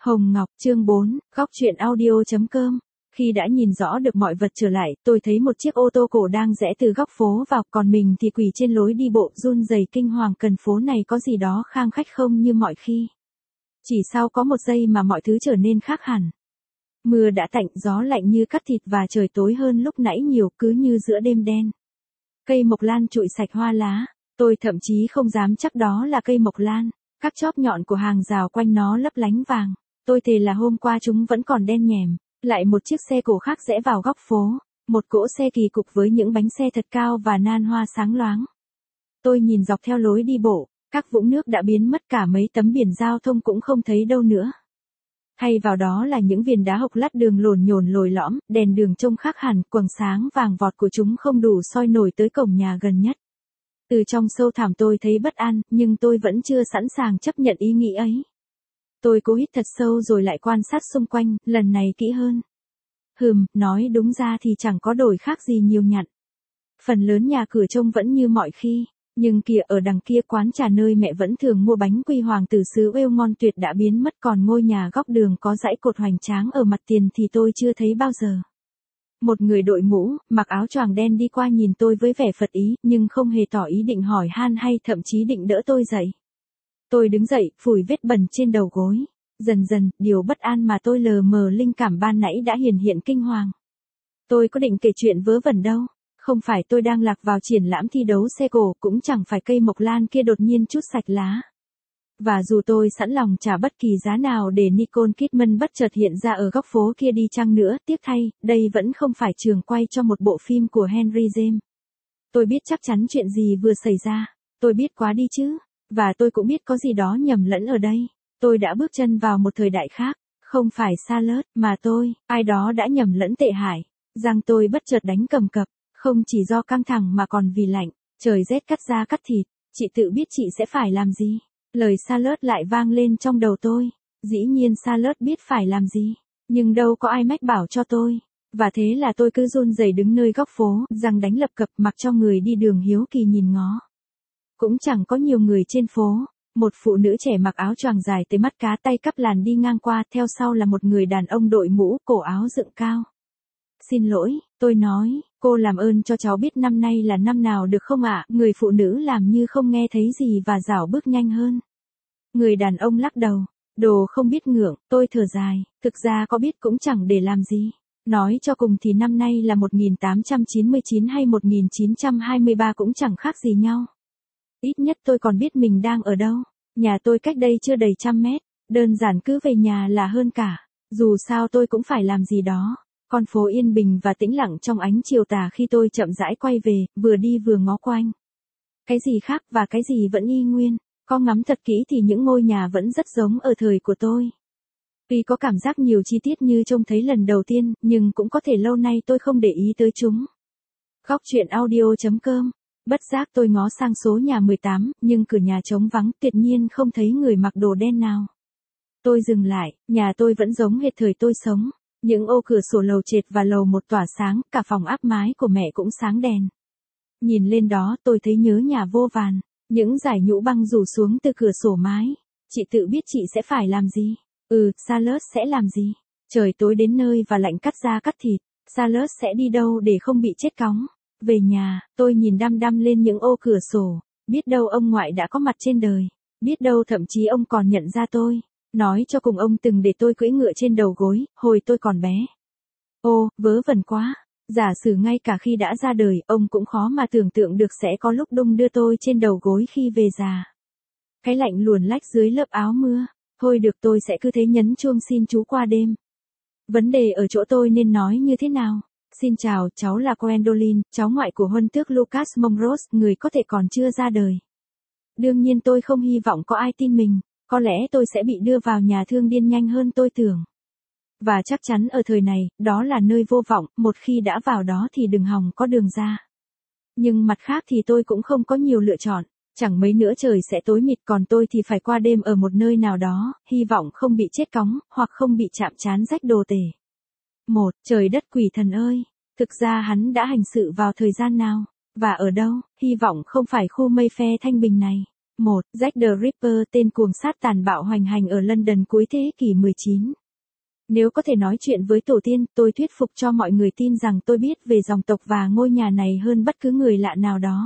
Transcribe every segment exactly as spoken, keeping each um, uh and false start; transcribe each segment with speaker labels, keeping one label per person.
Speaker 1: Hồng Ngọc, chương bốn, góc truyện audio.com. Khi đã nhìn rõ được mọi vật trở lại, tôi thấy một chiếc ô tô cổ đang rẽ từ góc phố vào, còn mình thì quỳ trên lối đi bộ, run rẩy kinh hoàng. Cần phố này có gì đó khang khách không như mọi khi. Chỉ sau có một giây mà mọi thứ trở nên khác hẳn. Mưa đã tạnh, gió lạnh như cắt thịt và trời tối hơn lúc nãy nhiều, cứ như giữa đêm đen. Cây mộc lan trụi sạch hoa lá, tôi thậm chí không dám chắc đó là cây mộc lan. Các chóp nhọn của hàng rào quanh nó lấp lánh vàng. Tôi thề là hôm qua chúng vẫn còn đen nhèm. Lại một chiếc xe cổ khác rẽ vào góc phố. Một cỗ xe kỳ cục với những bánh xe thật cao và nan hoa sáng loáng. Tôi nhìn dọc theo lối đi bộ. Các vũng nước đã biến mất, cả mấy tấm biển giao thông cũng không thấy đâu nữa. Thay vào đó là những viền đá hộc lát đường lồn nhồn lồi lõm. Đèn đường trông khác hẳn, quầng sáng vàng vọt của chúng không đủ soi nổi tới cổng nhà gần nhất. Từ trong sâu thẳm tôi thấy bất an, nhưng tôi vẫn chưa sẵn sàng chấp nhận ý nghĩ ấy. Tôi cố hít thật sâu rồi lại quan sát xung quanh, lần này kỹ hơn. Hừm, nói đúng ra thì chẳng có đổi khác gì nhiều nhặn. Phần lớn nhà cửa trông vẫn như mọi khi, nhưng kìa ở đằng kia quán trà nơi mẹ vẫn thường mua bánh quy hoàng từ xứ Wales ngon tuyệt đã biến mất, còn ngôi nhà góc đường có dãy cột hoành tráng ở mặt tiền thì tôi chưa thấy bao giờ. Một người đội mũ, mặc áo choàng đen đi qua nhìn tôi với vẻ phật ý, nhưng không hề tỏ ý định hỏi han hay thậm chí định đỡ tôi dậy. Tôi đứng dậy, phủi vết bẩn trên đầu gối. Dần dần, điều bất an mà tôi lờ mờ linh cảm ban nãy đã hiển hiện kinh hoàng. Tôi có định kể chuyện vớ vẩn đâu. Không phải tôi đang lạc vào triển lãm thi đấu xe cổ, cũng chẳng phải cây mộc lan kia đột nhiên trút sạch lá. Và dù tôi sẵn lòng trả bất kỳ giá nào để Nicole Kidman bất chợt hiện ra ở góc phố kia đi chăng nữa, tiếc thay, đây vẫn không phải trường quay cho một bộ phim của Henry James. Tôi biết chắc chắn chuyện gì vừa xảy ra. Tôi biết quá đi chứ. Và tôi cũng biết có gì đó nhầm lẫn ở đây. Tôi đã bước chân vào một thời đại khác. Không phải Charlotte, mà tôi, ai đó đã nhầm lẫn tệ hại. Răng tôi bất chợt đánh cầm cập. Không chỉ do căng thẳng mà còn vì lạnh. Trời rét cắt da cắt thịt. Chị tự biết chị sẽ phải làm gì. Lời Charlotte lại vang lên trong đầu tôi. Dĩ nhiên Charlotte biết phải làm gì. Nhưng đâu có ai mách bảo cho tôi. Và thế là tôi cứ run rẩy đứng nơi góc phố, răng đánh lập cập, mặc cho người đi đường hiếu kỳ nhìn ngó. Cũng chẳng có nhiều người trên phố. Một phụ nữ trẻ mặc áo choàng dài tới mắt cá, tay cắp làn đi ngang qua, theo sau là một người đàn ông đội mũ, cổ áo dựng cao. Xin lỗi, tôi nói, cô làm ơn cho cháu biết năm nay là năm nào được không ạ? Người phụ nữ làm như không nghe thấy gì và rảo bước nhanh hơn. Người đàn ông lắc đầu. Đồ không biết ngượng, tôi thở dài, thực ra có biết cũng chẳng để làm gì. Nói cho cùng thì năm nay là một nghìn tám trăm chín mươi chín hay một nghìn chín trăm hai mươi ba cũng chẳng khác gì nhau. Ít nhất tôi còn biết mình đang ở đâu. Nhà tôi cách đây chưa đầy trăm mét. Đơn giản cứ về nhà là hơn cả. Dù sao tôi cũng phải làm gì đó. Con phố yên bình và tĩnh lặng trong ánh chiều tà khi tôi chậm rãi quay về, vừa đi vừa ngó quanh. Cái gì khác và cái gì vẫn y nguyên. Có ngắm thật kỹ thì những ngôi nhà vẫn rất giống ở thời của tôi. Tuy có cảm giác nhiều chi tiết như trông thấy lần đầu tiên, nhưng cũng có thể lâu nay tôi không để ý tới chúng. Góc truyện audio.com. Bất giác tôi ngó sang số nhà mười tám, nhưng cửa nhà trống vắng, tuyệt nhiên không thấy người mặc đồ đen nào. Tôi dừng lại, nhà tôi vẫn giống hệt thời tôi sống. Những ô cửa sổ lầu trệt và lầu một tỏa sáng, cả phòng áp mái của mẹ cũng sáng đèn. Nhìn lên đó tôi thấy nhớ nhà vô vàn. Những dải nhũ băng rủ xuống từ cửa sổ mái. Chị tự biết chị sẽ phải làm gì. Ừ, Charlotte sẽ làm gì. Trời tối đến nơi và lạnh cắt da cắt thịt. Charlotte sẽ đi đâu để không bị chết cóng. Về nhà, tôi nhìn đăm đăm lên những ô cửa sổ. Biết đâu ông ngoại đã có mặt trên đời. Biết đâu thậm chí ông còn nhận ra tôi. Nói cho cùng ông từng để tôi cưỡi ngựa trên đầu gối, hồi tôi còn bé. Ô, vớ vẩn quá. Giả sử ngay cả khi đã ra đời, ông cũng khó mà tưởng tượng được sẽ có lúc đung đưa tôi trên đầu gối khi về già. Cái lạnh luồn lách dưới lớp áo mưa. Thôi được, tôi sẽ cứ thế nhấn chuông xin chú qua đêm. Vấn đề ở chỗ tôi nên nói như thế nào? Xin chào, cháu là Gwendolyn, cháu ngoại của huân tước Lucas Montrose, người có thể còn chưa ra đời. Đương nhiên tôi không hy vọng có ai tin mình. Có lẽ tôi sẽ bị đưa vào nhà thương điên nhanh hơn tôi tưởng. Và chắc chắn ở thời này, đó là nơi vô vọng, một khi đã vào đó thì đừng hòng có đường ra. Nhưng mặt khác thì tôi cũng không có nhiều lựa chọn. Chẳng mấy nữa trời sẽ tối mịt, còn tôi thì phải qua đêm ở một nơi nào đó, hy vọng không bị chết cóng, hoặc không bị chạm trán rách đồ tể. Một, trời đất quỷ thần ơi, thực ra hắn đã hành sự vào thời gian nào, và ở đâu, hy vọng không phải khu mây phe Thanh Bình này. một. Jack the Ripper, tên cuồng sát tàn bạo hoành hành ở London cuối thế kỷ mười chín. Nếu có thể nói chuyện với tổ tiên, tôi thuyết phục cho mọi người tin rằng tôi biết về dòng tộc và ngôi nhà này hơn bất cứ người lạ nào đó.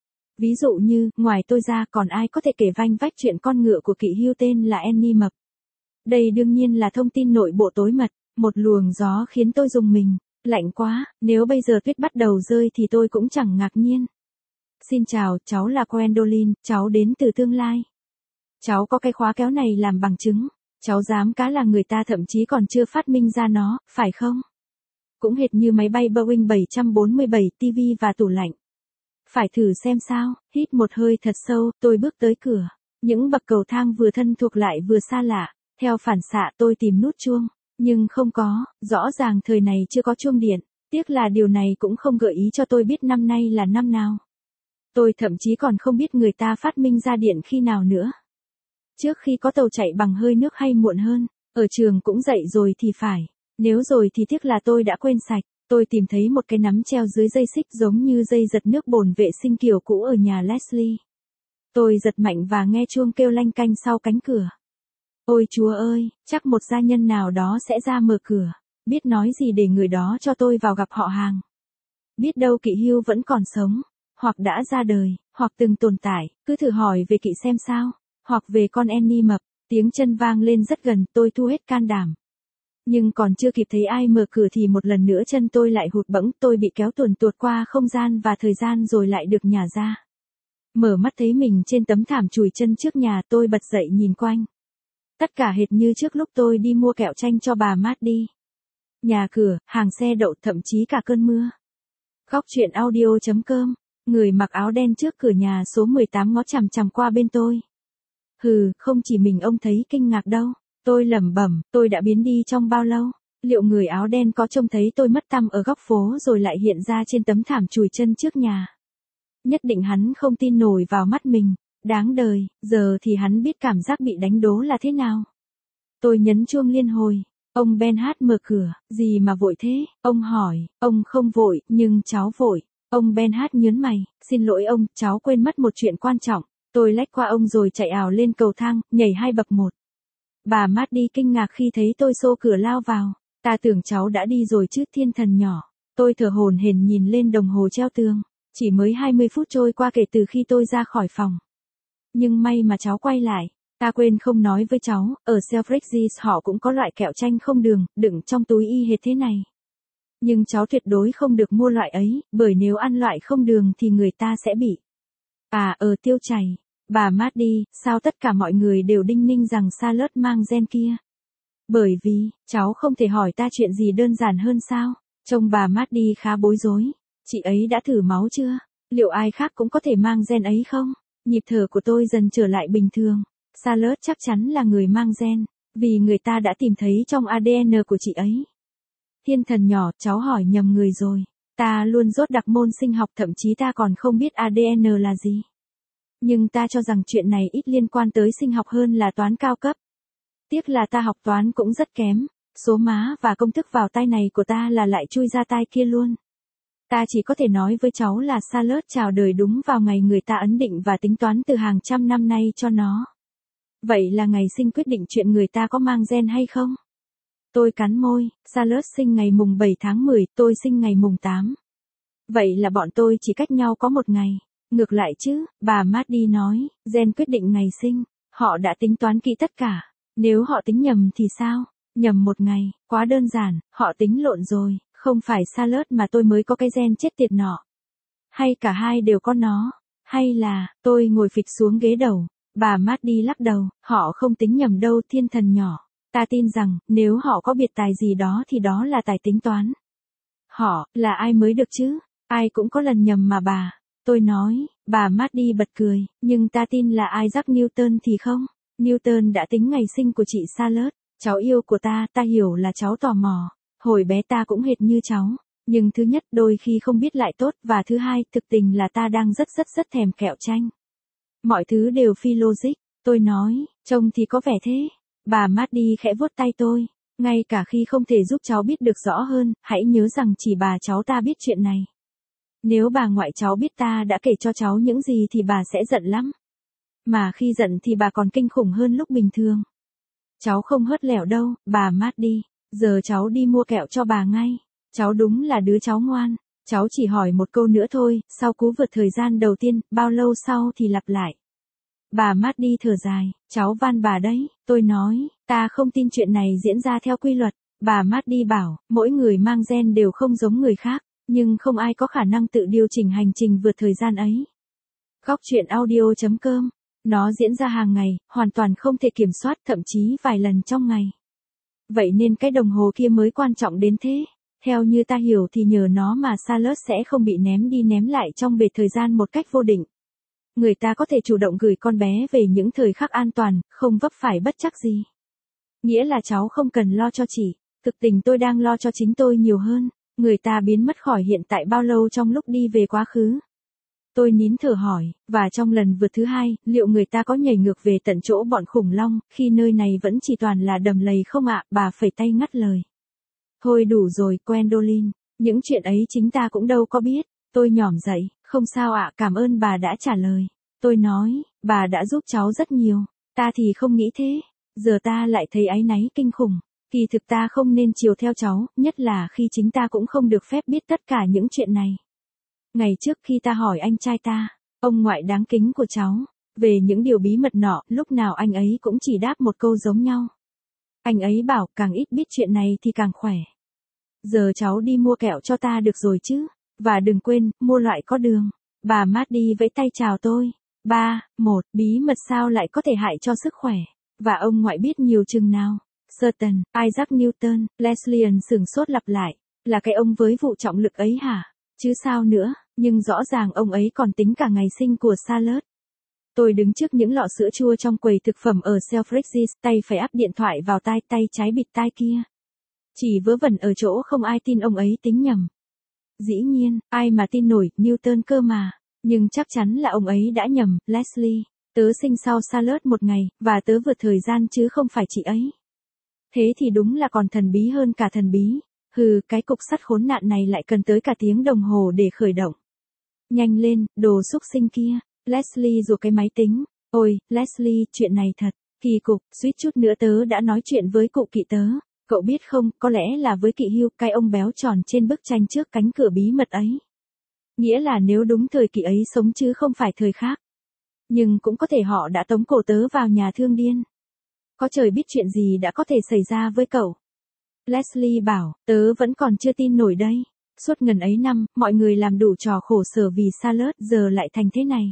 Speaker 1: Ví dụ như, ngoài tôi ra còn ai có thể kể vanh vách chuyện con ngựa của kỵ hưu tên là Annie Mập. Đây đương nhiên là thông tin nội bộ tối mật, một luồng gió khiến tôi rùng mình. Lạnh quá, nếu bây giờ tuyết bắt đầu rơi thì tôi cũng chẳng ngạc nhiên. Xin chào, cháu là Gwendolyn, cháu đến từ tương lai. Cháu có cái khóa kéo này làm bằng chứng. Cháu dám cá là người ta thậm chí còn chưa phát minh ra nó, phải không? Cũng hệt như máy bay Boeing bảy bốn bảy, tivi và tủ lạnh. Phải thử xem sao, hít một hơi thật sâu, tôi bước tới cửa. Những bậc cầu thang vừa thân thuộc lại vừa xa lạ. Theo phản xạ tôi tìm nút chuông. Nhưng không có, rõ ràng thời này chưa có chuông điện. Tiếc là điều này cũng không gợi ý cho tôi biết năm nay là năm nào. Tôi thậm chí còn không biết người ta phát minh ra điện khi nào nữa. Trước khi có tàu chạy bằng hơi nước hay muộn hơn, ở trường cũng dạy rồi thì phải. Nếu rồi thì tiếc là tôi đã quên sạch. Tôi tìm thấy một cái nắm treo dưới dây xích giống như dây giật nước bồn vệ sinh kiểu cũ ở nhà Leslie. Tôi giật mạnh và nghe chuông kêu lanh canh sau cánh cửa. Ôi Chúa ơi, chắc một gia nhân nào đó sẽ ra mở cửa. Biết nói gì để người đó cho tôi vào gặp họ hàng. Biết đâu kỵ hưu vẫn còn sống, hoặc đã ra đời, hoặc từng tồn tại, cứ thử hỏi về kỵ xem sao. Hoặc về con Annie Mập, tiếng chân vang lên rất gần, tôi thu hết can đảm. Nhưng còn chưa kịp thấy ai mở cửa thì một lần nữa chân tôi lại hụt bẫng, tôi bị kéo tuồn tuột qua không gian và thời gian rồi lại được nhả ra. Mở mắt thấy mình trên tấm thảm chùi chân trước nhà, tôi bật dậy nhìn quanh. Tất cả hệt như trước lúc tôi đi mua kẹo chanh cho bà Maddie. Nhà cửa, hàng xe đậu, thậm chí cả cơn mưa. Góc truyện audio chấm com, người mặc áo đen trước cửa nhà số mười tám ngó chằm chằm qua bên tôi. Hừ, không chỉ mình ông thấy kinh ngạc đâu. Tôi lẩm bẩm, tôi đã biến đi trong bao lâu? Liệu người áo đen có trông thấy tôi mất tăm ở góc phố rồi lại hiện ra trên tấm thảm chùi chân trước nhà? Nhất định hắn không tin nổi vào mắt mình. Đáng đời, giờ thì hắn biết cảm giác bị đánh đố là thế nào. Tôi nhấn chuông liên hồi. Ông Benhart mở cửa. Gì mà vội thế? Ông hỏi. Ông không vội, nhưng cháu vội. Ông Benhart nhớn mày. Xin lỗi ông, cháu quên mất một chuyện quan trọng. Tôi lách qua ông rồi chạy ào lên cầu thang, nhảy hai bậc một. Bà Maddie kinh ngạc khi thấy tôi xô cửa lao vào. Ta tưởng cháu đã đi rồi chứ, thiên thần nhỏ. Tôi thở hổn hển nhìn lên đồng hồ treo tường. Chỉ mới hai mươi phút trôi qua kể từ khi tôi ra khỏi phòng. Nhưng may mà cháu quay lại. Ta quên không nói với cháu, ở Selfridges họ cũng có loại kẹo chanh không đường, đựng trong túi y hệt thế này. Nhưng cháu tuyệt đối không được mua loại ấy, bởi nếu ăn loại không đường thì người ta sẽ bị. À ờ tiêu chảy. Bà Maddie, sao tất cả mọi người đều đinh ninh rằng Charlotte mang gen kia? Bởi vì, cháu không thể hỏi ta chuyện gì đơn giản hơn sao? Trông bà Maddie khá bối rối. Chị ấy đã thử máu chưa? Liệu ai khác cũng có thể mang gen ấy không? Nhịp thở của tôi dần trở lại bình thường. Charlotte chắc chắn là người mang gen, vì người ta đã tìm thấy trong a đê en của chị ấy. Thiên thần nhỏ, cháu hỏi nhầm người rồi. Ta luôn dốt đặc môn sinh học, thậm chí ta còn không biết a đê en là gì. Nhưng ta cho rằng chuyện này ít liên quan tới sinh học hơn là toán cao cấp. Tiếc là ta học toán cũng rất kém, số má và công thức vào tay này của ta là lại chui ra tai kia luôn. Ta chỉ có thể nói với cháu là Charlotte chào đời đúng vào ngày người ta ấn định và tính toán từ hàng trăm năm nay cho nó. Vậy là ngày sinh quyết định chuyện người ta có mang gen hay không? Tôi cắn môi, Charlotte sinh ngày mùng bảy tháng mười, tôi sinh ngày mùng tám. Vậy là bọn tôi chỉ cách nhau có một ngày. Ngược lại chứ, bà Maddie nói, gen quyết định ngày sinh, họ đã tính toán kỹ tất cả. Nếu họ tính nhầm thì sao? Nhầm một ngày, quá đơn giản, họ tính lộn rồi, không phải Charlotte mà tôi mới có cái gen chết tiệt nọ. Hay cả hai đều có nó, hay là, tôi ngồi phịch xuống ghế đầu, bà Maddie lắc đầu, họ không tính nhầm đâu thiên thần nhỏ. Ta tin rằng, nếu họ có biệt tài gì đó thì đó là tài tính toán. Họ, là ai mới được chứ? Ai cũng có lần nhầm mà bà. Tôi nói, bà Maddie bật cười, nhưng ta tin là Isaac Newton thì không. Newton đã tính ngày sinh của chị Charlotte, cháu yêu của ta, ta hiểu là cháu tò mò. Hồi bé ta cũng hệt như cháu, nhưng thứ nhất đôi khi không biết lại tốt và thứ hai thực tình là ta đang rất rất rất thèm kẹo chanh. Mọi thứ đều phi logic, tôi nói, trông thì có vẻ thế. Bà Maddie khẽ vuốt tay tôi, ngay cả khi không thể giúp cháu biết được rõ hơn, hãy nhớ rằng chỉ bà cháu ta biết chuyện này. Nếu bà ngoại cháu biết ta đã kể cho cháu những gì thì bà sẽ giận lắm. Mà khi giận thì bà còn kinh khủng hơn lúc bình thường. Cháu không hớt lẻo đâu, bà mát đi. Giờ cháu đi mua kẹo cho bà ngay. Cháu đúng là đứa cháu ngoan. Cháu chỉ hỏi một câu nữa thôi, sau cú vượt thời gian đầu tiên, bao lâu sau thì lặp lại. Bà mát đi thở dài, cháu van bà đấy. Tôi nói, ta không tin chuyện này diễn ra theo quy luật. Bà mát đi bảo, mỗi người mang gen đều không giống người khác, nhưng không ai có khả năng tự điều chỉnh hành trình vượt thời gian ấy. Góc truyện audio chấm com. Nó diễn ra hàng ngày, hoàn toàn không thể kiểm soát, thậm chí vài lần trong ngày. Vậy nên cái đồng hồ kia mới quan trọng đến thế. Theo như ta hiểu thì nhờ nó mà Charlotte sẽ không bị ném đi ném lại trong bể thời gian một cách vô định. Người ta có thể chủ động gửi con bé về những thời khắc an toàn, không vấp phải bất trắc gì. Nghĩa là cháu không cần lo cho chị. Thực tình tôi đang lo cho chính tôi nhiều hơn. Người ta biến mất khỏi hiện tại bao lâu trong lúc đi về quá khứ? Tôi nín thở hỏi, và trong lần vượt thứ hai, liệu người ta có nhảy ngược về tận chỗ bọn khủng long, khi nơi này vẫn chỉ toàn là đầm lầy không ạ? Bà phẩy tay ngắt lời. Thôi đủ rồi, Gwendolyn, những chuyện ấy chính ta cũng đâu có biết. Tôi nhỏm dậy, không sao ạ, cảm ơn bà đã trả lời. Tôi nói, bà đã giúp cháu rất nhiều, ta thì không nghĩ thế. Giờ ta lại thấy áy náy kinh khủng. Kỳ thực ta không nên chiều theo cháu, nhất là khi chính ta cũng không được phép biết tất cả những chuyện này. Ngày trước khi ta hỏi anh trai ta, ông ngoại đáng kính của cháu, về những điều bí mật nọ, lúc nào anh ấy cũng chỉ đáp một câu giống nhau. Anh ấy bảo càng ít biết chuyện này thì càng khỏe. Giờ cháu đi mua kẹo cho ta được rồi chứ, và đừng quên, mua loại có đường. Bà mát đi vẫy tay chào tôi. Ba, một, bí mật sao lại có thể hại cho sức khỏe, và ông ngoại biết nhiều chừng nào. Certain, Isaac Newton, Leslie sửng sốt lặp lại, là cái ông với vụ trọng lực ấy hả? Chứ sao nữa, nhưng rõ ràng ông ấy còn tính cả ngày sinh của Charlotte. Tôi đứng trước những lọ sữa chua trong quầy thực phẩm ở Selfridges, tay phải áp điện thoại vào tai, tay trái bịt tai kia. Chỉ vớ vẩn ở chỗ không ai tin ông ấy tính nhầm. Dĩ nhiên, ai mà tin nổi, Newton cơ mà. Nhưng chắc chắn là ông ấy đã nhầm, Leslie. Tớ sinh sau Charlotte một ngày, và tớ vượt thời gian chứ không phải chị ấy. Thế thì đúng là còn thần bí hơn cả thần bí. Hừ, cái cục sắt khốn nạn này lại cần tới cả tiếng đồng hồ để khởi động. Nhanh lên, đồ xúc sinh kia. Leslie rùa cái máy tính. Ôi, Leslie, chuyện này thật kỳ cục, suýt chút nữa tớ đã nói chuyện với cụ Kỵ tớ. Cậu biết không, có lẽ là với Kỵ Hugh, cái ông béo tròn trên bức tranh trước cánh cửa bí mật ấy. Nghĩa là nếu đúng thời Kỵ ấy sống chứ không phải thời khác. Nhưng cũng có thể họ đã tống cổ tớ vào nhà thương điên. Có trời biết chuyện gì đã có thể xảy ra với cậu. Leslie bảo, tớ vẫn còn chưa tin nổi đây. Suốt ngần ấy năm, mọi người làm đủ trò khổ sở vì Charlotte, giờ lại thành thế này.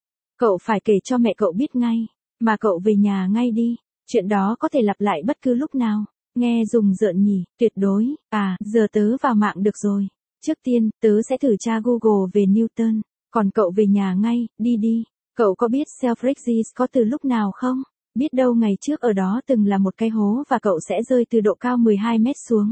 Speaker 1: Cậu phải kể cho mẹ cậu biết ngay, mà cậu về nhà ngay đi. Chuyện đó có thể lặp lại bất cứ lúc nào. Nghe rùng rợn nhỉ, tuyệt đối. À, giờ tớ vào mạng được rồi. Trước tiên, tớ sẽ thử tra Google về Newton. Còn cậu về nhà ngay, đi đi. Cậu có biết Selfridges có từ lúc nào không? Biết đâu ngày trước ở đó từng là một cái hố và cậu sẽ rơi từ độ cao mười hai mét xuống.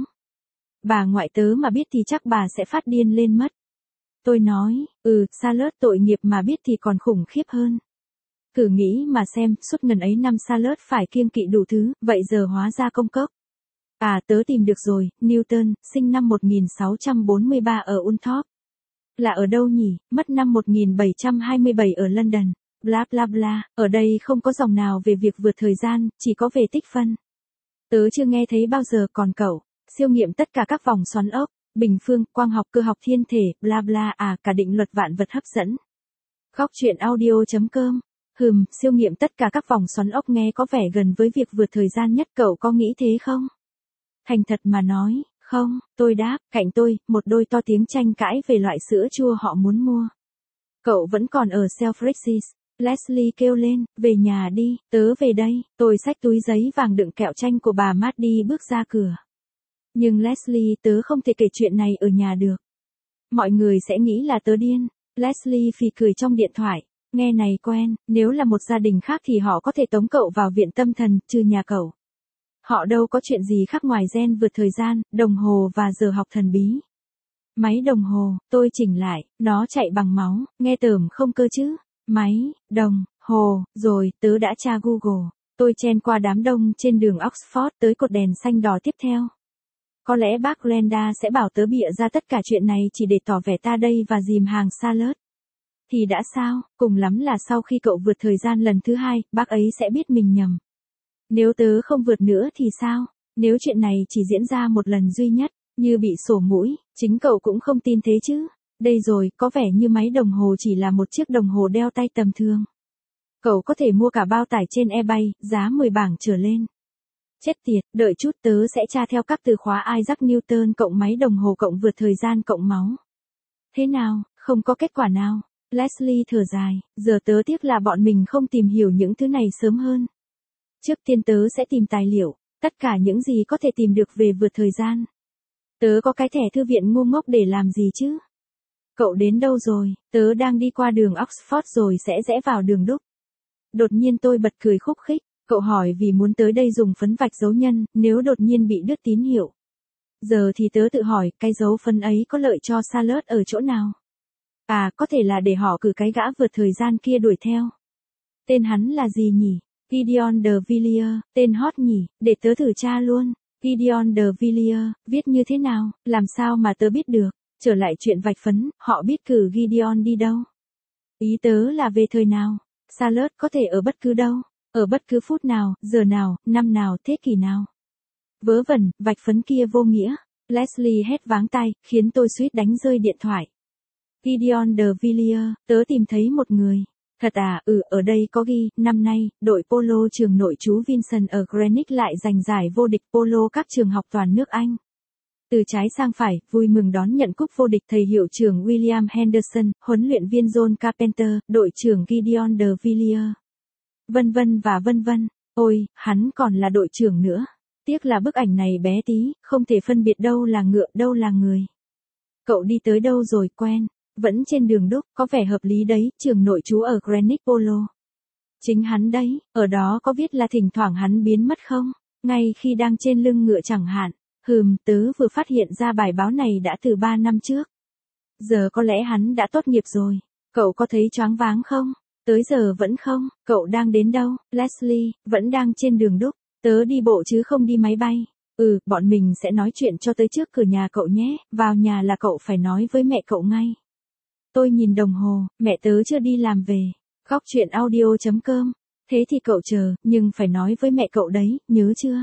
Speaker 1: Bà ngoại tớ mà biết thì chắc bà sẽ phát điên lên mất. Tôi nói, ừ, Charlotte tội nghiệp mà biết thì còn khủng khiếp hơn. Thử nghĩ mà xem, suốt ngần ấy năm Charlotte phải kiêng kỵ đủ thứ, vậy giờ hóa ra công cốc. À, tớ tìm được rồi, Newton, sinh năm một nghìn sáu trăm bốn mươi ba ở Unthorpe. Là ở đâu nhỉ, mất năm một nghìn bảy trăm hai mươi bảy ở London. Bla bla bla, ở đây không có dòng nào về việc vượt thời gian, chỉ có về tích phân. Tớ chưa nghe thấy bao giờ, còn cậu, siêu nghiệm tất cả các vòng xoắn ốc, bình phương, quang học, cơ học thiên thể, bla bla, à, cả định luật vạn vật hấp dẫn. Góc truyện audio chấm com. Hừm, siêu nghiệm tất cả các vòng xoắn ốc nghe có vẻ gần với việc vượt thời gian nhất, cậu có nghĩ thế không? Thành thật mà nói, không, tôi đáp, cạnh tôi, một đôi to tiếng tranh cãi về loại sữa chua họ muốn mua. Cậu vẫn còn ở Selfridges. Leslie kêu lên, về nhà đi, tớ về đây. Tôi xách túi giấy vàng đựng kẹo chanh của bà Maddie bước ra cửa. Nhưng Leslie, tớ không thể kể chuyện này ở nhà được. Mọi người sẽ nghĩ là tớ điên. Leslie phì cười trong điện thoại. Nghe này quen, nếu là một gia đình khác thì họ có thể tống cậu vào viện tâm thần, trừ nhà cậu. Họ đâu có chuyện gì khác ngoài gen vượt thời gian, đồng hồ và giờ học thần bí. Máy đồng hồ, tôi chỉnh lại, nó chạy bằng máu, nghe tởm không cơ chứ. Máy, đồng, hồ, rồi, tớ đã tra Google. Tôi chen qua đám đông trên đường Oxford tới cột đèn xanh đỏ tiếp theo. Có lẽ bác Glenda sẽ bảo tớ bịa ra tất cả chuyện này chỉ để tỏ vẻ ta đây và dìm hàng Charlotte. Thì đã sao, cùng lắm là sau khi cậu vượt thời gian lần thứ hai, bác ấy sẽ biết mình nhầm. Nếu tớ không vượt nữa thì sao? Nếu chuyện này chỉ diễn ra một lần duy nhất, như bị sổ mũi, chính cậu cũng không tin thế chứ. Đây rồi, có vẻ như máy đồng hồ chỉ là một chiếc đồng hồ đeo tay tầm thường. Cậu có thể mua cả bao tải trên eBay, giá mười bảng trở lên. Chết tiệt, đợi chút tớ sẽ tra theo các từ khóa Isaac Newton cộng máy đồng hồ cộng vượt thời gian cộng máu. Thế nào, không có kết quả nào. Leslie thở dài, giờ tớ tiếc là bọn mình không tìm hiểu những thứ này sớm hơn. Trước tiên tớ sẽ tìm tài liệu, tất cả những gì có thể tìm được về vượt thời gian. Tớ có cái thẻ thư viện ngu ngốc để làm gì chứ? Cậu đến đâu rồi? Tớ đang đi qua đường Oxford rồi sẽ rẽ vào đường Đúc. Đột nhiên tôi bật cười khúc khích, cậu hỏi vì muốn tới đây dùng phấn vạch dấu nhân, nếu đột nhiên bị đứt tín hiệu. Giờ thì tớ tự hỏi, cái dấu phấn ấy có lợi cho Charlotte ở chỗ nào? À, có thể là để họ cử cái gã vượt thời gian kia đuổi theo. Tên hắn là gì nhỉ? Gideon de Villiers, tên hot nhỉ, để tớ thử tra luôn. Gideon de Villiers, viết như thế nào, làm sao mà tớ biết được? Trở lại chuyện vạch phấn, họ biết cử Gideon đi đâu? Ý tớ là về thời nào? Charlotte có thể ở bất cứ đâu, ở bất cứ phút nào, giờ nào, năm nào, thế kỷ nào. Vớ vẩn, vạch phấn kia vô nghĩa. Leslie hét váng tai, khiến tôi suýt đánh rơi điện thoại. Gideon de Villiers, tớ tìm thấy một người. Thật à, ừ, ở đây có ghi, năm nay, đội polo trường nội trú Vincent ở Greenwich lại giành giải vô địch polo các trường học toàn nước Anh. Từ trái sang phải, vui mừng đón nhận cúp vô địch thầy hiệu trưởng William Henderson, huấn luyện viên John Carpenter, đội trưởng Gideon de Villiers. Vân vân và vân vân. Ôi, hắn còn là đội trưởng nữa. Tiếc là bức ảnh này bé tí, không thể phân biệt đâu là ngựa, đâu là người. Cậu đi tới đâu rồi quen? Vẫn trên đường Đúc, có vẻ hợp lý đấy, trường nội trú ở Greenwich Polo. Chính hắn đấy, ở đó có viết là thỉnh thoảng hắn biến mất không? Ngay khi đang trên lưng ngựa chẳng hạn. Hừm, tớ vừa phát hiện ra bài báo này đã từ ba năm trước. Giờ có lẽ hắn đã tốt nghiệp rồi. Cậu có thấy choáng váng không? Tới giờ vẫn không? Cậu đang đến đâu? Leslie, vẫn đang trên đường Đúc. Tớ đi bộ chứ không đi máy bay. Ừ, bọn mình sẽ nói chuyện cho tới trước cửa nhà cậu nhé. Vào nhà là cậu phải nói với mẹ cậu ngay. Tôi nhìn đồng hồ, mẹ tớ chưa đi làm về. Góc chuyện audio chấm com. Thế thì cậu chờ, nhưng phải nói với mẹ cậu đấy, nhớ chưa?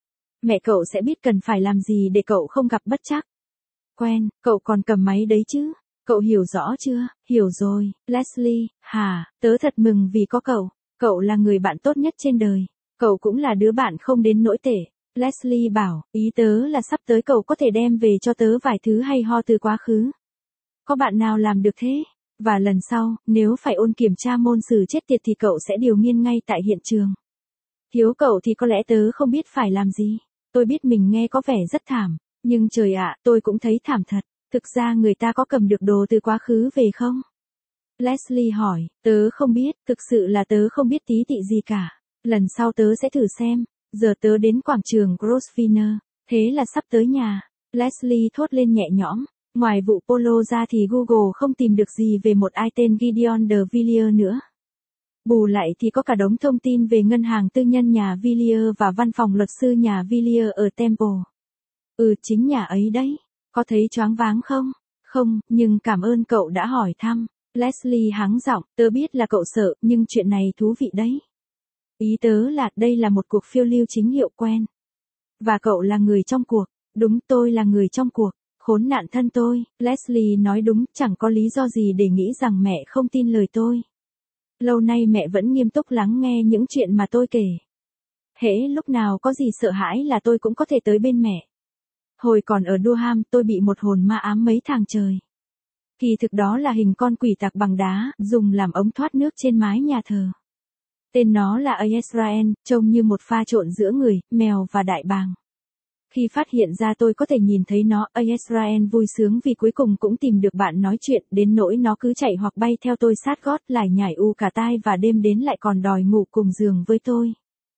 Speaker 1: Mẹ cậu sẽ biết cần phải làm gì để cậu không gặp bất trắc. Quen, cậu còn cầm máy đấy chứ? Cậu hiểu rõ chưa? Hiểu rồi, Leslie, hả, tớ thật mừng vì có cậu. Cậu là người bạn tốt nhất trên đời. Cậu cũng là đứa bạn không đến nỗi tệ. Leslie bảo, ý tớ là sắp tới cậu có thể đem về cho tớ vài thứ hay ho từ quá khứ. Có bạn nào làm được thế? Và lần sau, nếu phải ôn kiểm tra môn sử chết tiệt thì cậu sẽ điều nghiên ngay tại hiện trường. Thiếu cậu thì có lẽ tớ không biết phải làm gì. Tôi biết mình nghe có vẻ rất thảm, nhưng trời ạ, tôi cũng thấy thảm thật. Thực ra người ta có cầm được đồ từ quá khứ về không? Leslie hỏi, tớ không biết, thực sự là tớ không biết tí tị gì cả. Lần sau tớ sẽ thử xem. Giờ tớ đến quảng trường Grosvenor, thế là sắp tới nhà. Leslie thốt lên nhẹ nhõm. Ngoài vụ polo ra thì Google không tìm được gì về một ai tên Gideon de Villiers nữa. Bù lại thì có cả đống thông tin về ngân hàng tư nhân nhà Villiers và văn phòng luật sư nhà Villiers ở Temple. Ừ, chính nhà ấy đấy. Có thấy choáng váng không? Không, nhưng cảm ơn cậu đã hỏi thăm. Leslie hắng giọng, tớ biết là cậu sợ, nhưng chuyện này thú vị đấy. Ý tớ là đây là một cuộc phiêu lưu chính hiệu quen. Và cậu là người trong cuộc. Đúng, tôi là người trong cuộc. Khốn nạn thân tôi, Leslie nói đúng, chẳng có lý do gì để nghĩ rằng mẹ không tin lời tôi. Lâu nay mẹ vẫn nghiêm túc lắng nghe những chuyện mà tôi kể. Hễ lúc nào có gì sợ hãi là tôi cũng có thể tới bên mẹ. Hồi còn ở Durham tôi bị một hồn ma ám mấy tháng trời. Kỳ thực đó là hình con quỷ tạc bằng đá, dùng làm ống thoát nước trên mái nhà thờ. Tên nó là Azrael, trông như một pha trộn giữa người, mèo và đại bàng. Khi phát hiện ra tôi có thể nhìn thấy nó, Azrael vui sướng vì cuối cùng cũng tìm được bạn nói chuyện, đến nỗi nó cứ chạy hoặc bay theo tôi sát gót, lải nhải u cả tai và đêm đến lại còn đòi ngủ cùng giường với tôi.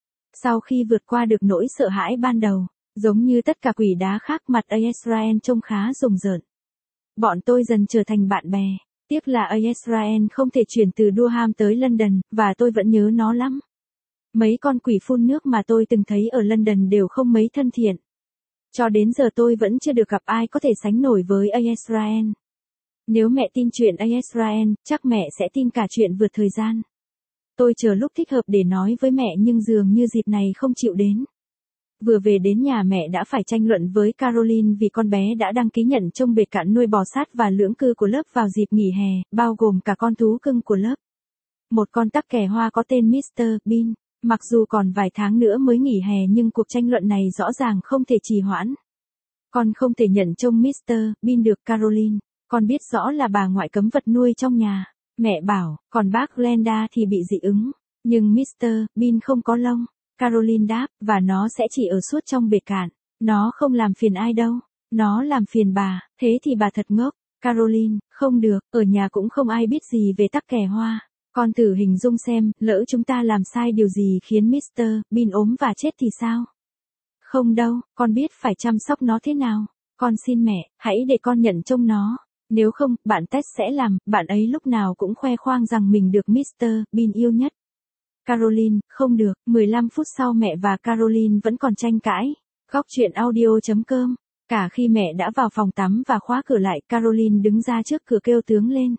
Speaker 1: Sau khi vượt qua được nỗi sợ hãi ban đầu, giống như tất cả quỷ đá khác, mặt Azrael trông khá rùng rợn. Bọn tôi dần trở thành bạn bè. Tiếc là Azrael không thể chuyển từ Durham tới London, và tôi vẫn nhớ nó lắm. Mấy con quỷ phun nước mà tôi từng thấy ở London đều không mấy thân thiện. Cho đến giờ tôi vẫn chưa được gặp ai có thể sánh nổi với Azrael. Nếu mẹ tin chuyện Israel, chắc mẹ sẽ tin cả chuyện vượt thời gian. Tôi chờ lúc thích hợp để nói với mẹ nhưng dường như dịp này không chịu đến. Vừa về đến nhà mẹ đã phải tranh luận với Caroline vì con bé đã đăng ký nhận trông bệt cạn nuôi bò sát và lưỡng cư của lớp vào dịp nghỉ hè, bao gồm cả con thú cưng của lớp. Một con tắc kè hoa có tên mít tơ Bean. Mặc dù còn vài tháng nữa mới nghỉ hè nhưng cuộc tranh luận này rõ ràng không thể trì hoãn. Con không thể nhận trông mít tơ Bean được Caroline. Con biết rõ là bà ngoại cấm vật nuôi trong nhà. Mẹ bảo, còn bác Glenda thì bị dị ứng. Nhưng mít tơ Bean không có lông. Caroline đáp, và nó sẽ chỉ ở suốt trong bể cạn. Nó không làm phiền ai đâu. Nó làm phiền bà, thế thì bà thật ngốc. Caroline, không được, ở nhà cũng không ai biết gì về tắc kè hoa. Con thử hình dung xem, lỡ chúng ta làm sai điều gì khiến mít tơ Bean ốm và chết thì sao? Không đâu, con biết phải chăm sóc nó thế nào. Con xin mẹ, hãy để con nhận trông nó. Nếu không, bạn Tess sẽ làm, bạn ấy lúc nào cũng khoe khoang rằng mình được mít tơ Bean yêu nhất. Caroline, không được, mười lăm phút sau mẹ và Caroline vẫn còn tranh cãi. Góc chuyện audio.com. Cả khi mẹ đã vào phòng tắm và khóa cửa lại, Caroline đứng ra trước cửa kêu tướng lên.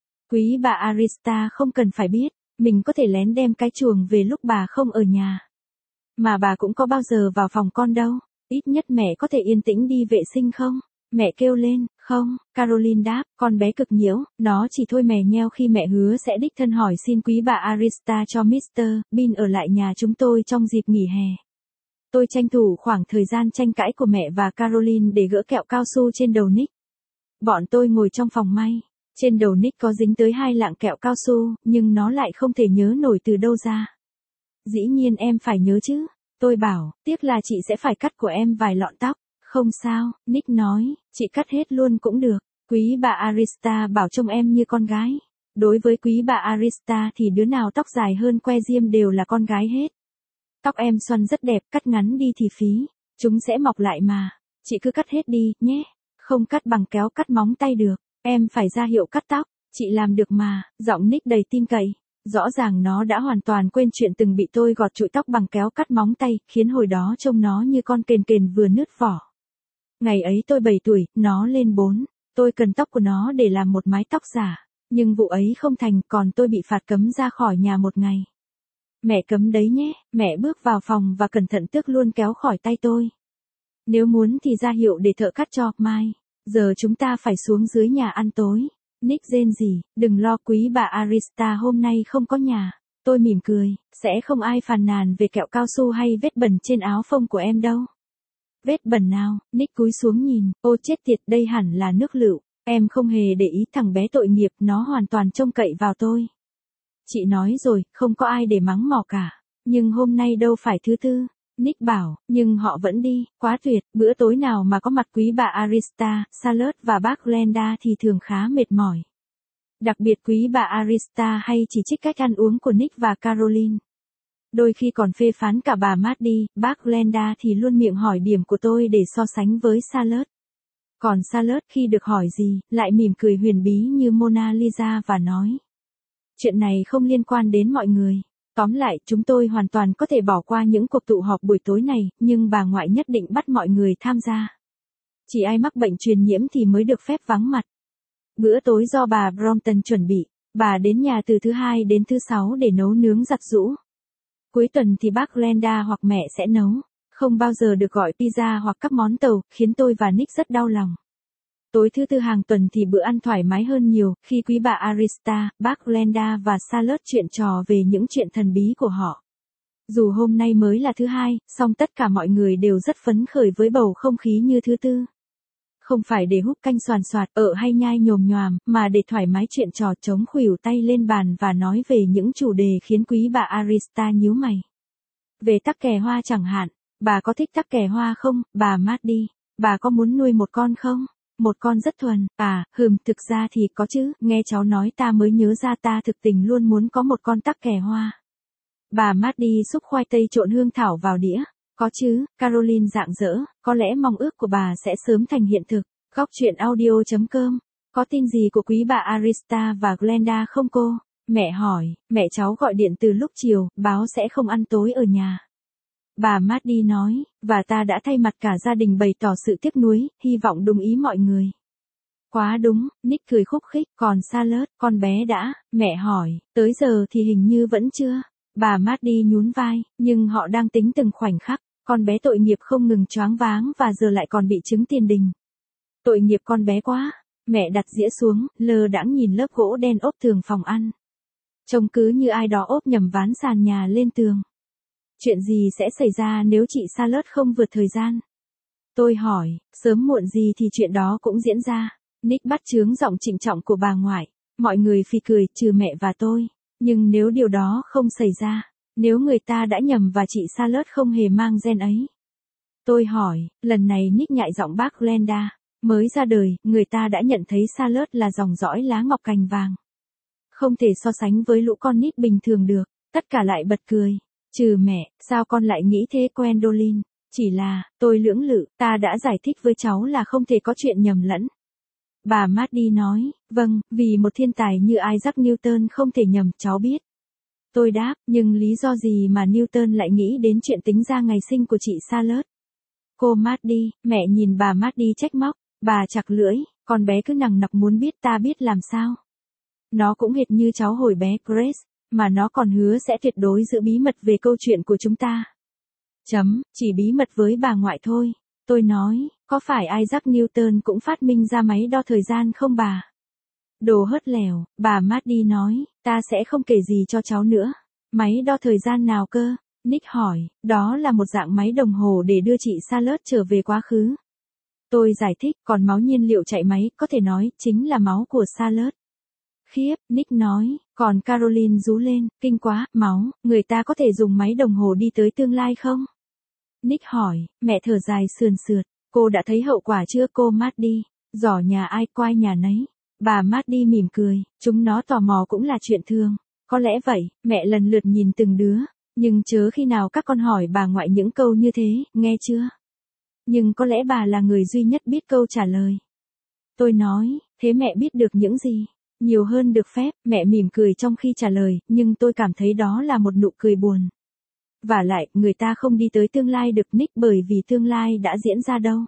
Speaker 1: Quý bà Arista không cần phải biết, mình có thể lén đem cái chuồng về lúc bà không ở nhà. Mà bà cũng có bao giờ vào phòng con đâu, ít nhất mẹ có thể yên tĩnh đi vệ sinh không? Mẹ kêu lên, không, Caroline đáp, con bé cực nhiễu, nó chỉ thôi mè nheo khi mẹ hứa sẽ đích thân hỏi xin quý bà Arista cho mít tơ Bean ở lại nhà chúng tôi trong dịp nghỉ hè. Tôi tranh thủ khoảng thời gian tranh cãi của mẹ và Caroline để gỡ kẹo cao su trên đầu Nick. Bọn tôi ngồi trong phòng may. Trên đầu Nick có dính tới hai lạng kẹo cao su, nhưng nó lại không thể nhớ nổi từ đâu ra. Dĩ nhiên em phải nhớ chứ. Tôi bảo, tiếc là chị sẽ phải cắt của em vài lọn tóc. Không sao, Nick nói, chị cắt hết luôn cũng được. Quý bà Arista bảo trông em như con gái. Đối với quý bà Arista thì đứa nào tóc dài hơn que diêm đều là con gái hết. Tóc em xoăn rất đẹp, cắt ngắn đi thì phí. Chúng sẽ mọc lại mà. Chị cứ cắt hết đi, nhé. Không cắt bằng kéo cắt móng tay được. Em phải ra hiệu cắt tóc. Chị làm được mà. Giọng Nick đầy tin cậy. Rõ ràng nó đã hoàn toàn quên chuyện từng bị tôi gọt trụi tóc bằng kéo cắt móng tay, khiến hồi đó trông nó như con kền kền vừa nứt vỏ. Ngày ấy tôi bảy tuổi, nó lên bốn. Tôi cần tóc của nó để làm một mái tóc giả. Nhưng vụ ấy không thành, còn tôi bị phạt cấm ra khỏi nhà một ngày. Mẹ cấm đấy nhé. Mẹ bước vào phòng và cẩn thận tước luôn kéo khỏi tay tôi. Nếu muốn thì ra hiệu để thợ cắt cho, mai. Giờ chúng ta phải xuống dưới nhà ăn tối. Nick rên rỉ, đừng lo quý bà Arista hôm nay không có nhà. Tôi mỉm cười, sẽ không ai phàn nàn về kẹo cao su hay vết bẩn trên áo phông của em đâu. Vết bẩn nào? Nick cúi xuống nhìn, ô chết tiệt, đây hẳn là nước lựu. Em không hề để ý thằng bé tội nghiệp, nó hoàn toàn trông cậy vào tôi. Chị nói rồi, không có ai để mắng mỏ cả. Nhưng hôm nay đâu phải thứ tư. Nick bảo, nhưng họ vẫn đi, quá tuyệt, bữa tối nào mà có mặt quý bà Arista, Salad và bác Glenda thì thường khá mệt mỏi. Đặc biệt quý bà Arista hay chỉ trích cách ăn uống của Nick và Caroline. Đôi khi còn phê phán cả bà Maddie, bác Glenda thì luôn miệng hỏi điểm của tôi để so sánh với Salad. Còn Salad khi được hỏi gì, lại mỉm cười huyền bí như Mona Lisa và nói. Chuyện này không liên quan đến mọi người. Tóm lại, chúng tôi hoàn toàn có thể bỏ qua những cuộc tụ họp buổi tối này, nhưng bà ngoại nhất định bắt mọi người tham gia. Chỉ ai mắc bệnh truyền nhiễm thì mới được phép vắng mặt. Bữa tối do bà Brompton chuẩn bị, bà đến nhà từ thứ hai đến thứ sáu để nấu nướng giặt giũ. Cuối tuần thì bác Glenda hoặc mẹ sẽ nấu, không bao giờ được gọi pizza hoặc các món tàu, khiến tôi và Nick rất đau lòng. Tối thứ tư hàng tuần thì bữa ăn thoải mái hơn nhiều, khi quý bà Arista, bác Glenda và Salad chuyện trò về những chuyện thần bí của họ. Dù hôm nay mới là thứ hai, song tất cả mọi người đều rất phấn khởi với bầu không khí như thứ tư. Không phải để húp canh xoàn xoạt, ợ hay nhai nhồm nhoàm, mà để thoải mái chuyện trò chống khuỷu tay lên bàn và nói về những chủ đề khiến quý bà Arista nhíu mày. Về tắc kè hoa chẳng hạn, bà có thích tắc kè hoa không, bà Maddie? Bà có muốn nuôi một con không? Một con rất thuần, à, hừm, thực ra thì có chứ, nghe cháu nói ta mới nhớ ra ta thực tình luôn muốn có một con tắc kè hoa. Bà Maddie xúc khoai tây trộn hương thảo vào đĩa. Có chứ, Caroline rạng rỡ, có lẽ mong ước của bà sẽ sớm thành hiện thực. Góc chuyện audio.com. Có tin gì của quý bà Arista và Glenda không cô? Mẹ hỏi, mẹ cháu gọi điện từ lúc chiều, báo sẽ không ăn tối ở nhà. Bà Maddie nói, và ta đã thay mặt cả gia đình bày tỏ sự tiếc nuối, hy vọng đồng ý mọi người. Khóa đúng, Nick cười khúc khích, còn Charlotte, con bé đã, mẹ hỏi, tới giờ thì hình như vẫn chưa. Bà Maddie nhún vai, nhưng họ đang tính từng khoảnh khắc, con bé tội nghiệp không ngừng choáng váng và giờ lại còn bị chứng tiền đình. Tội nghiệp con bé quá. Mẹ đặt dĩa xuống, lơ đãng nhìn lớp gỗ đen ốp tường phòng ăn. Trông cứ như ai đó ốp nhầm ván sàn nhà lên tường. Chuyện gì sẽ xảy ra nếu chị Charlotte không vượt thời gian? Tôi hỏi, sớm muộn gì thì chuyện đó cũng diễn ra. Nick bắt chước giọng trịnh trọng của bà ngoại. Mọi người phì cười, trừ mẹ và tôi. Nhưng nếu điều đó không xảy ra, nếu người ta đã nhầm và chị Charlotte không hề mang gen ấy. Tôi hỏi, lần này Nick nhại giọng bác Glenda. Mới ra đời, người ta đã nhận thấy Charlotte là dòng dõi lá ngọc cành vàng. Không thể so sánh với lũ con nít bình thường được. Tất cả lại bật cười. Trừ mẹ, sao con lại nghĩ thế Gwendolyn? Chỉ là, tôi lưỡng lự, ta đã giải thích với cháu là không thể có chuyện nhầm lẫn. Bà Maddie nói, vâng, vì một thiên tài như Isaac Newton không thể nhầm, cháu biết. Tôi đáp, nhưng lý do gì mà Newton lại nghĩ đến chuyện tính ra ngày sinh của chị Charlotte? Cô Maddie, mẹ nhìn bà Maddie trách móc, bà chặt lưỡi, con bé cứ nằng nặc muốn biết, ta biết làm sao. Nó cũng hệt như cháu hồi bé Grace, mà nó còn hứa sẽ tuyệt đối giữ bí mật về câu chuyện của chúng ta. Chấm, chỉ bí mật với bà ngoại thôi. Tôi nói, có phải Isaac Newton cũng phát minh ra máy đo thời gian không bà? Đồ hớt lèo, bà Maddie nói, ta sẽ không kể gì cho cháu nữa. Máy đo thời gian nào cơ? Nick hỏi, đó là một dạng máy đồng hồ để đưa chị Charlotte trở về quá khứ. Tôi giải thích, còn máu nhiên liệu chạy máy, có thể nói, chính là máu của Charlotte. Khiếp, Nick nói, còn Caroline rú lên, kinh quá, máu, người ta có thể dùng máy đồng hồ đi tới tương lai không? Nick hỏi, mẹ thở dài sườn sượt, cô đã thấy hậu quả chưa cô Maddie? Giỏ nhà ai quay nhà nấy. Bà Maddie mỉm cười, chúng nó tò mò cũng là chuyện thường. Có lẽ vậy, mẹ lần lượt nhìn từng đứa. Nhưng chớ khi nào các con hỏi bà ngoại những câu như thế, nghe chưa? Nhưng có lẽ bà là người duy nhất biết câu trả lời. Tôi nói, thế mẹ biết được những gì? Nhiều hơn được phép, mẹ mỉm cười trong khi trả lời, nhưng tôi cảm thấy đó là một nụ cười buồn. Vả lại, người ta không đi tới tương lai được Nick bởi vì tương lai đã diễn ra đâu.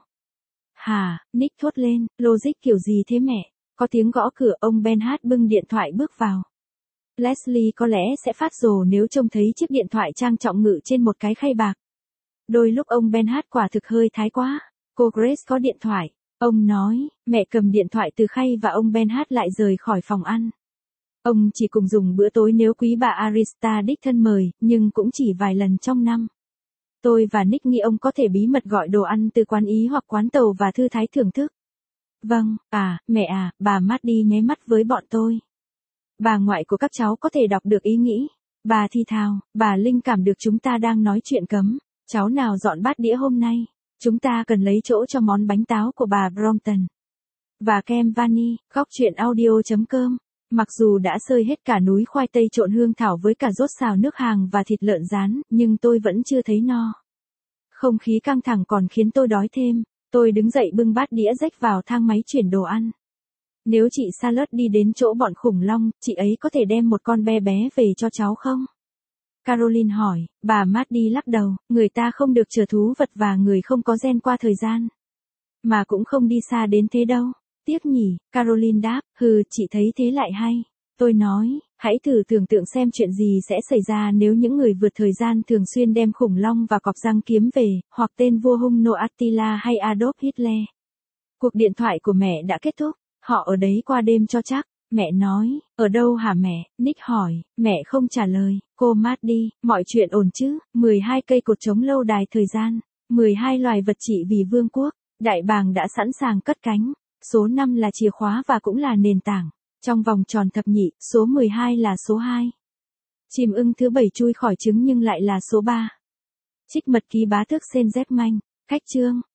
Speaker 1: Hà, Nick thốt lên, logic kiểu gì thế mẹ? Có tiếng gõ cửa, ông Benhart bưng điện thoại bước vào. Leslie có lẽ sẽ phát rồ nếu trông thấy chiếc điện thoại trang trọng ngự trên một cái khay bạc. Đôi lúc ông Benhart quả thực hơi thái quá. Cô Grace có điện thoại. Ông nói, mẹ cầm điện thoại từ khay và ông Benhart lại rời khỏi phòng ăn. Ông chỉ cùng dùng bữa tối nếu quý bà Arista đích thân mời, nhưng cũng chỉ vài lần trong năm. Tôi và Nick nghĩ ông có thể bí mật gọi đồ ăn từ quán Ý hoặc quán tàu và thư thái thưởng thức. Vâng, à, mẹ à, bà Maddie nháy mắt với bọn tôi. Bà ngoại của các cháu có thể đọc được ý nghĩ. Bà thì thào, bà linh cảm được chúng ta đang nói chuyện cấm. Cháu nào dọn bát đĩa hôm nay? Chúng ta cần lấy chỗ cho món bánh táo của bà Brompton. Và kem vani, góc chuyện audio chấm com. Mặc dù đã xơi hết cả núi khoai tây trộn hương thảo với cả rốt xào nước hàng và thịt lợn rán, nhưng tôi vẫn chưa thấy no. Không khí căng thẳng còn khiến tôi đói thêm. Tôi đứng dậy bưng bát đĩa rách vào thang máy chuyển đồ ăn. Nếu chị Charlotte đi đến chỗ bọn khủng long, chị ấy có thể đem một con be bé về cho cháu không? Caroline hỏi, bà Maddie lắc đầu, người ta không được chở thú vật và người không có gen qua thời gian. Mà cũng không đi xa đến thế đâu. Tiếc nhỉ, Caroline đáp, hừ, chị thấy thế lại hay. Tôi nói, hãy thử tưởng tượng xem chuyện gì sẽ xảy ra nếu những người vượt thời gian thường xuyên đem khủng long và cọp răng kiếm về, hoặc tên vua hung nô Attila hay Adolf Hitler. Cuộc điện thoại của mẹ đã kết thúc, họ ở đấy qua đêm cho chắc. Mẹ nói, ở đâu hả mẹ? Nick hỏi, mẹ không trả lời. Cô Maddie, mọi chuyện ổn chứ? mười hai cây cột chống lâu đài thời gian, mười hai loài vật trị vì vương quốc. Đại bàng đã sẵn sàng cất cánh. Số năm là chìa khóa và cũng là nền tảng. Trong vòng tròn thập nhị, số mười hai là số hai. Chim ưng thứ bảy chui khỏi trứng nhưng lại là số ba. Trích mật ký bá tước Saint-Germain. Khách chương.